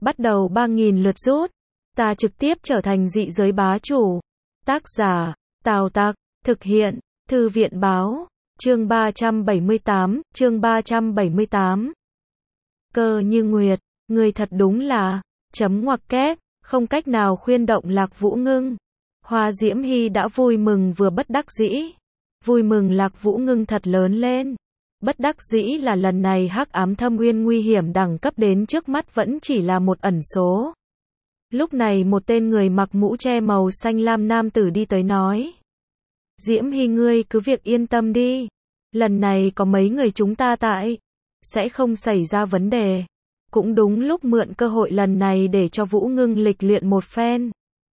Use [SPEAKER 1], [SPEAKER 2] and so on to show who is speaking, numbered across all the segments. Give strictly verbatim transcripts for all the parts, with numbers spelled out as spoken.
[SPEAKER 1] bắt đầu ba nghìn lượt rút. Ta trực tiếp trở thành dị giới bá chủ. Tác giả, Tào Tặc, thực hiện, Thư viện báo, chương ba trăm bảy mươi tám, chương ba trăm bảy mươi tám. Cơ Như Nguyệt, người thật đúng là, chấm ngoặc kép, không cách nào khuyên động Lạc Vũ Ngưng. Hoa Diễm Hy đã vui mừng vừa bất đắc dĩ. Vui mừng Lạc Vũ Ngưng thật lớn lên. Bất đắc dĩ là lần này Hắc Ám Thâm Uyên nguy hiểm đẳng cấp đến trước mắt vẫn chỉ là một ẩn số. Lúc này một tên người mặc mũ che màu xanh lam nam tử đi tới nói. Diễm Hy ngươi cứ việc yên tâm đi. Lần này có mấy người chúng ta tại. Sẽ không xảy ra vấn đề. Cũng đúng lúc mượn cơ hội lần này để cho Vũ Ngưng lịch luyện một phen.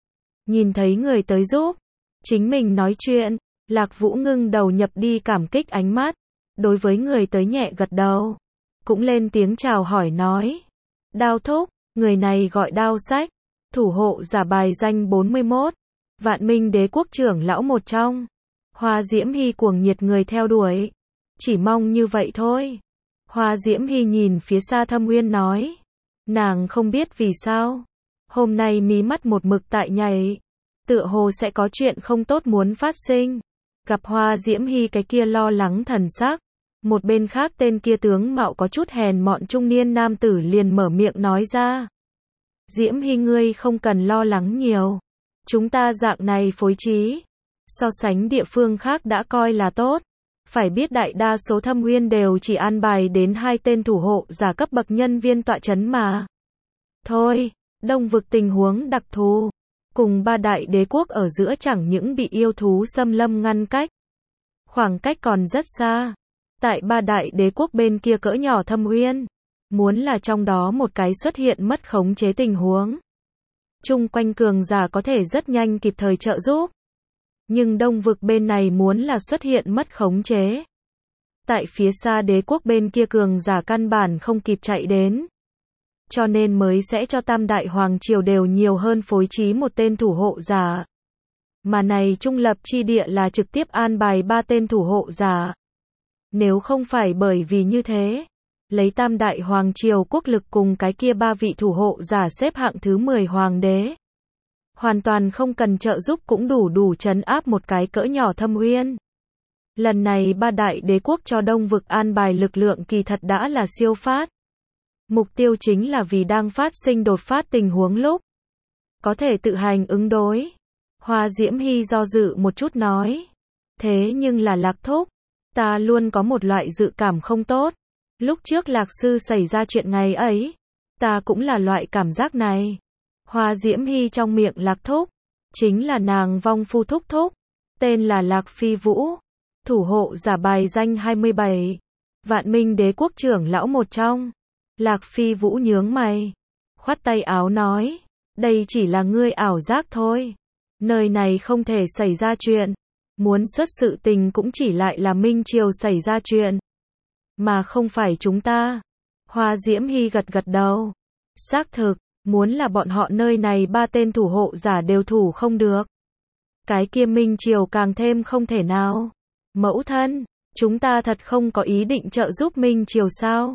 [SPEAKER 1] Nhìn thấy người tới giúp. Chính mình nói chuyện. Lạc Vũ Ngưng đầu nhập đi cảm kích ánh mắt. Đối với người tới nhẹ gật đầu. Cũng lên tiếng chào hỏi nói. Đao thúc, người này gọi Đao Sách. Thủ hộ giả bài danh bốn mươi mốt. Vạn Minh Đế quốc trưởng lão một trong. Hoa Diễm Hy cuồng nhiệt người theo đuổi. Chỉ mong như vậy thôi. Hoa Diễm Hy nhìn phía xa Thâm Uyên nói. Nàng không biết vì sao. Hôm nay mí mắt một mực tại nhảy. Tựa hồ sẽ có chuyện không tốt muốn phát sinh. Gặp Hoa Diễm Hy cái kia lo lắng thần sắc. Một bên khác tên kia tướng mạo có chút hèn mọn trung niên nam tử liền mở miệng nói ra. Diễm Hy ngươi không cần lo lắng nhiều. Chúng ta dạng này phối trí. So sánh địa phương khác đã coi là tốt. Phải biết đại đa số Thâm Uyên đều chỉ an bài đến hai tên thủ hộ giả cấp bậc nhân viên tọa chấn mà. Thôi, Đông vực tình huống đặc thù. Cùng ba đại đế quốc ở giữa chẳng những bị yêu thú xâm lâm ngăn cách. Khoảng cách còn rất xa. Tại ba đại đế quốc bên kia cỡ nhỏ Thâm Uyên. Muốn là trong đó một cái xuất hiện mất khống chế tình huống. Chung quanh cường giả có thể rất nhanh kịp thời trợ giúp. Nhưng Đông vực bên này muốn là xuất hiện mất khống chế. Tại phía xa đế quốc bên kia cường giả căn bản không kịp chạy đến. Cho nên mới sẽ cho Tam Đại Hoàng Triều đều nhiều hơn phối trí một tên thủ hộ giả. Mà này trung lập chi địa là trực tiếp an bài ba tên thủ hộ giả. Nếu không phải bởi vì như thế, lấy Tam Đại Hoàng Triều quốc lực cùng cái kia ba vị thủ hộ giả xếp hạng thứ mười hoàng đế. Hoàn toàn không cần trợ giúp cũng đủ đủ trấn áp một cái cỡ nhỏ Thâm Uyên. Lần này ba đại đế quốc cho Đông vực an bài lực lượng kỳ thật đã là siêu phát. Mục tiêu chính là vì đang phát sinh đột phát tình huống lúc. Có thể tự hành ứng đối. Hoa Diễm Hy do dự một chút nói. Thế nhưng là Lạc thúc. Ta luôn có một loại dự cảm không tốt. Lúc trước Lạc sư xảy ra chuyện ngày ấy. Ta cũng là loại cảm giác này. Hoa Diễm Hy trong miệng Lạc thúc. Chính là nàng vong phu thúc thúc. Tên là Lạc Phi Vũ. Thủ hộ giả bài danh hai mươi bảy. Vạn Minh Đế quốc trưởng lão một trong. Lạc Phi Vũ nhướng mày. Khoát tay áo nói. Đây chỉ là ngươi ảo giác thôi. Nơi này không thể xảy ra chuyện. Muốn xuất sự tình cũng chỉ lại là Minh Triều xảy ra chuyện. Mà không phải chúng ta. Hoa Diễm Hy gật gật đầu. Xác thực, muốn là bọn họ nơi này ba tên thủ hộ giả đều thủ không được. Cái kia Minh Triều càng thêm không thể nào. Mẫu thân, chúng ta thật không có ý định trợ giúp Minh Triều sao?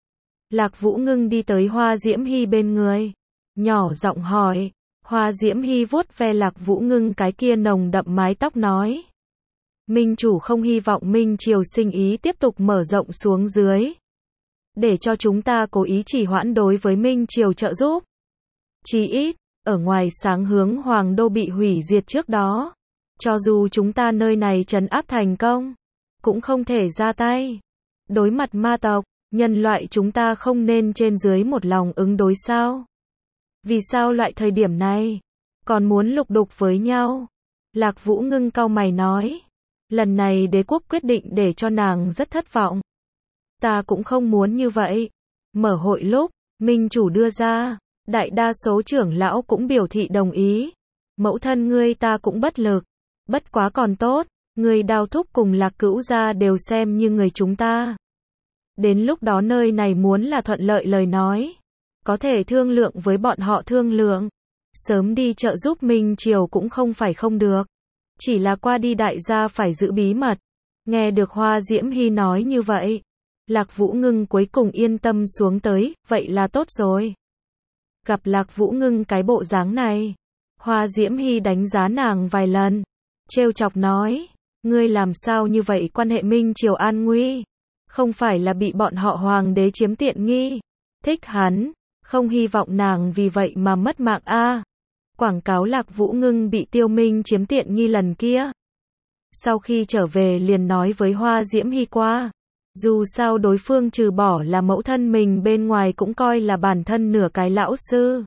[SPEAKER 1] Lạc Vũ Ngưng đi tới Hoa Diễm Hy bên người. Nhỏ giọng hỏi. Hoa Diễm Hy vuốt ve Lạc Vũ Ngưng cái kia nồng đậm mái tóc nói. Minh chủ không hy vọng Minh Triều sinh ý tiếp tục mở rộng xuống dưới. Để cho chúng ta cố ý trì hoãn đối với Minh Triều trợ giúp. Chí ít, ở ngoài sáng hướng Hoàng đô bị hủy diệt trước đó. Cho dù chúng ta nơi này trấn áp thành công. Cũng không thể ra tay. Đối mặt ma tộc, nhân loại chúng ta không nên trên dưới một lòng ứng đối sao? Vì sao loại thời điểm này còn muốn lục đục với nhau? Lạc Vũ Ngưng cau mày nói. Lần này đế quốc quyết định để cho nàng rất thất vọng. Ta cũng không muốn như vậy. Mở hội lúc, Minh chủ đưa ra, đại đa số trưởng lão cũng biểu thị đồng ý. Mẫu thân ngươi ta cũng bất lực. Bất quá còn tốt, người Đao thúc cùng Lạc cữu gia đều xem như người chúng ta. Đến lúc đó nơi này muốn là thuận lợi lời nói. Có thể thương lượng với bọn họ thương lượng. Sớm đi trợ giúp Minh Triều cũng không phải không được. Chỉ là qua đi đại gia phải giữ bí mật. Nghe được Hoa Diễm Hy nói như vậy. Lạc Vũ Ngưng cuối cùng yên tâm xuống tới, vậy là tốt rồi. Gặp Lạc Vũ Ngưng cái bộ dáng này, Hoa Diễm Hy đánh giá nàng vài lần, trêu chọc nói, ngươi làm sao như vậy, quan hệ Minh Triều an nguy, không phải là bị bọn họ hoàng đế chiếm tiện nghi, thích hắn, không hy vọng nàng vì vậy mà mất mạng a. Quảng cáo Lạc Vũ Ngưng bị Tiêu Minh chiếm tiện nghi lần kia. Sau khi trở về liền nói với Hoa Diễm Hy qua, dù sao đối phương trừ bỏ là mẫu thân mình bên ngoài cũng coi là bản thân nửa cái lão sư.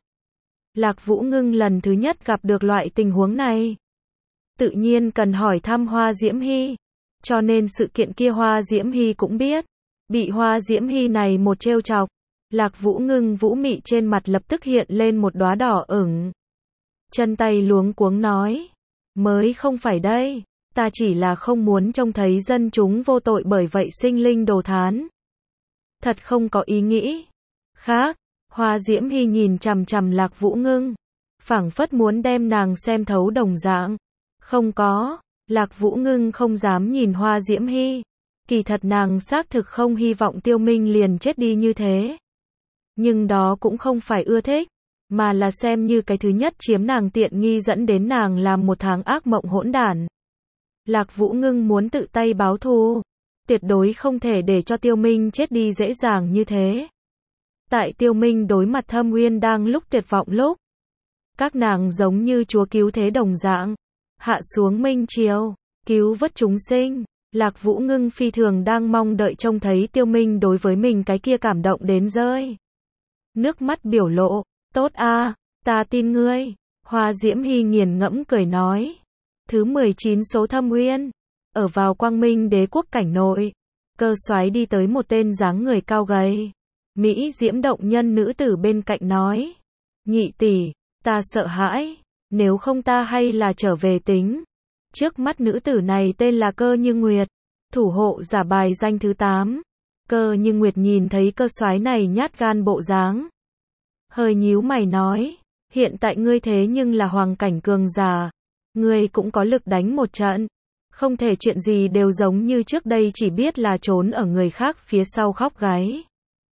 [SPEAKER 1] Lạc Vũ Ngưng lần thứ nhất gặp được loại tình huống này, tự nhiên cần hỏi thăm Hoa Diễm Hy, cho nên sự kiện kia Hoa Diễm Hy cũng biết. Bị Hoa Diễm Hy này một trêu chọc, Lạc Vũ Ngưng vũ mị trên mặt lập tức hiện lên một đóa đỏ ửng. Chân tay luống cuống nói, mới không phải đây, ta chỉ là không muốn trông thấy dân chúng vô tội bởi vậy sinh linh đồ thán. Thật không có ý nghĩ khác. Hoa Diễm Hy nhìn chằm chằm Lạc Vũ Ngưng, phảng phất muốn đem nàng xem thấu đồng dạng. Không có, Lạc Vũ Ngưng không dám nhìn Hoa Diễm Hy. Kỳ thật nàng xác thực không hy vọng Tiêu Minh liền chết đi như thế. Nhưng đó cũng không phải ưa thích, mà là xem như cái thứ nhất chiếm nàng tiện nghi dẫn đến nàng làm một tháng ác mộng hỗn đản. Lạc Vũ Ngưng muốn tự tay báo thù, tuyệt đối không thể để cho Tiêu Minh chết đi dễ dàng như thế. Tại Tiêu Minh đối mặt Thâm Uyên đang lúc tuyệt vọng lúc, các nàng giống như chúa cứu thế đồng dạng, hạ xuống Minh Triều, cứu vớt chúng sinh. Lạc Vũ Ngưng phi thường đang mong đợi trông thấy Tiêu Minh đối với mình cái kia cảm động đến rơi nước mắt biểu lộ, tốt a, ta tin ngươi. Hoa Diễm Hy nghiền ngẫm cười nói. Thứ mười chín số Thâm Uyên, ở vào Quang Minh Đế quốc cảnh nội, Cơ Soái đi tới một tên dáng người cao gầy, mỹ diễm động nhân nữ tử bên cạnh nói, nhị tỷ, ta sợ hãi, nếu không ta hay là trở về tính. Trước mắt nữ tử này tên là Cơ Như Nguyệt, thủ hộ giả bài danh thứ tám. Cơ Như Nguyệt nhìn thấy Cơ Soái này nhát gan bộ dáng, hơi nhíu mày nói, hiện tại ngươi thế nhưng là hoàng cảnh cường giả, ngươi cũng có lực đánh một trận, không thể chuyện gì đều giống như trước đây chỉ biết là trốn ở người khác phía sau khóc gáy.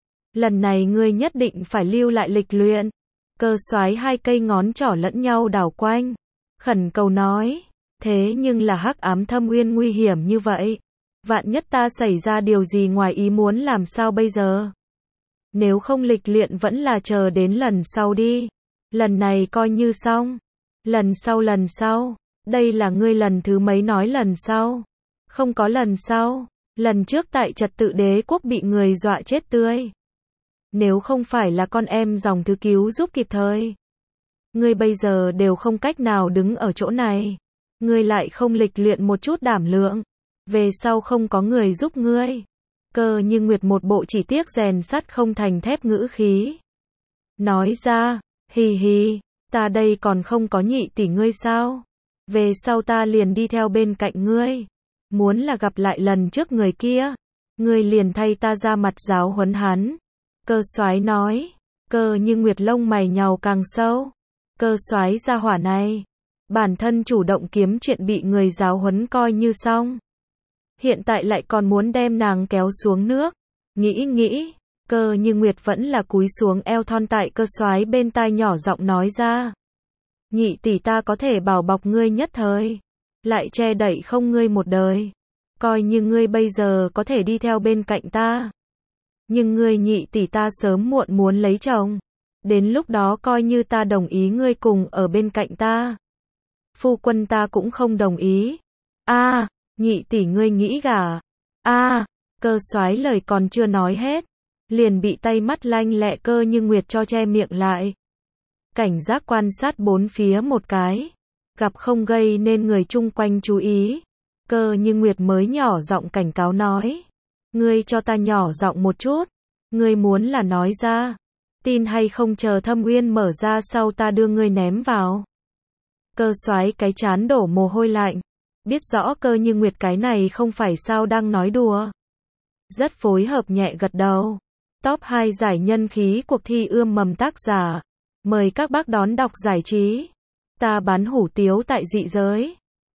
[SPEAKER 1] Lần này ngươi nhất định phải lưu lại lịch luyện. Cơ Soái hai cây ngón trỏ lẫn nhau đảo quanh, khẩn cầu nói, thế nhưng là hắc ám Thâm Uyên nguy hiểm như vậy, vạn nhất ta xảy ra điều gì ngoài ý muốn làm sao bây giờ? Nếu không lịch luyện vẫn là chờ đến lần sau đi, lần này coi như xong. Lần sau lần sau, đây là ngươi lần thứ mấy nói lần sau? Không có lần sau, lần trước tại Trật Tự Đế quốc bị người dọa chết tươi. Nếu không phải là con em dòng thứ cứu giúp kịp thời, ngươi bây giờ đều không cách nào đứng ở chỗ này. Ngươi lại không lịch luyện một chút đảm lượng, về sau không có người giúp ngươi. Cơ Như Nguyệt một bộ chỉ tiếc rèn sắt không thành thép ngữ khí. Nói ra, hì hì, ta đây còn không có nhị tỷ ngươi sao? Về sau ta liền đi theo bên cạnh ngươi. Muốn là gặp lại lần trước người kia, ngươi liền thay ta ra mặt giáo huấn hắn. Cơ Soái nói. Cơ Như Nguyệt lông mày nhàu càng sâu. Cơ Soái gia hỏa này, bản thân chủ động kiếm chuyện bị người giáo huấn coi như xong, hiện tại lại còn muốn đem nàng kéo xuống nước. Nghĩ nghĩ, Cơ Như Nguyệt vẫn là cúi xuống eo thon tại Cơ Soái bên tai nhỏ giọng nói ra, nhị tỷ ta có thể bảo bọc ngươi nhất thời, lại che đậy không ngươi một đời, coi như ngươi bây giờ có thể đi theo bên cạnh ta, nhưng ngươi nhị tỷ ta sớm muộn muốn lấy chồng, đến lúc đó coi như ta đồng ý ngươi cùng ở bên cạnh ta, phu quân ta cũng không đồng ý. A, à, nhị tỷ ngươi nghĩ gả? A, à, Cơ Soái lời còn chưa nói hết, liền bị tay mắt lanh lẹ Cơ Như Nguyệt cho che miệng lại. Cảnh giác quan sát bốn phía một cái, gặp không gây nên người chung quanh chú ý, Cơ Như Nguyệt mới nhỏ giọng cảnh cáo nói, ngươi cho ta nhỏ giọng một chút, ngươi muốn là nói ra, tin hay không chờ Thâm Uyên mở ra sau ta đưa ngươi ném vào. Cơ Soái cái chán đổ mồ hôi lạnh, biết rõ Cơ Như Nguyệt cái này không phải sao đang nói đùa. Rất phối hợp nhẹ gật đầu. Top hai giải nhân khí cuộc thi ươm mầm tác giả. Mời các bác đón đọc giải trí. Ta bán hủ tiếu tại dị giới.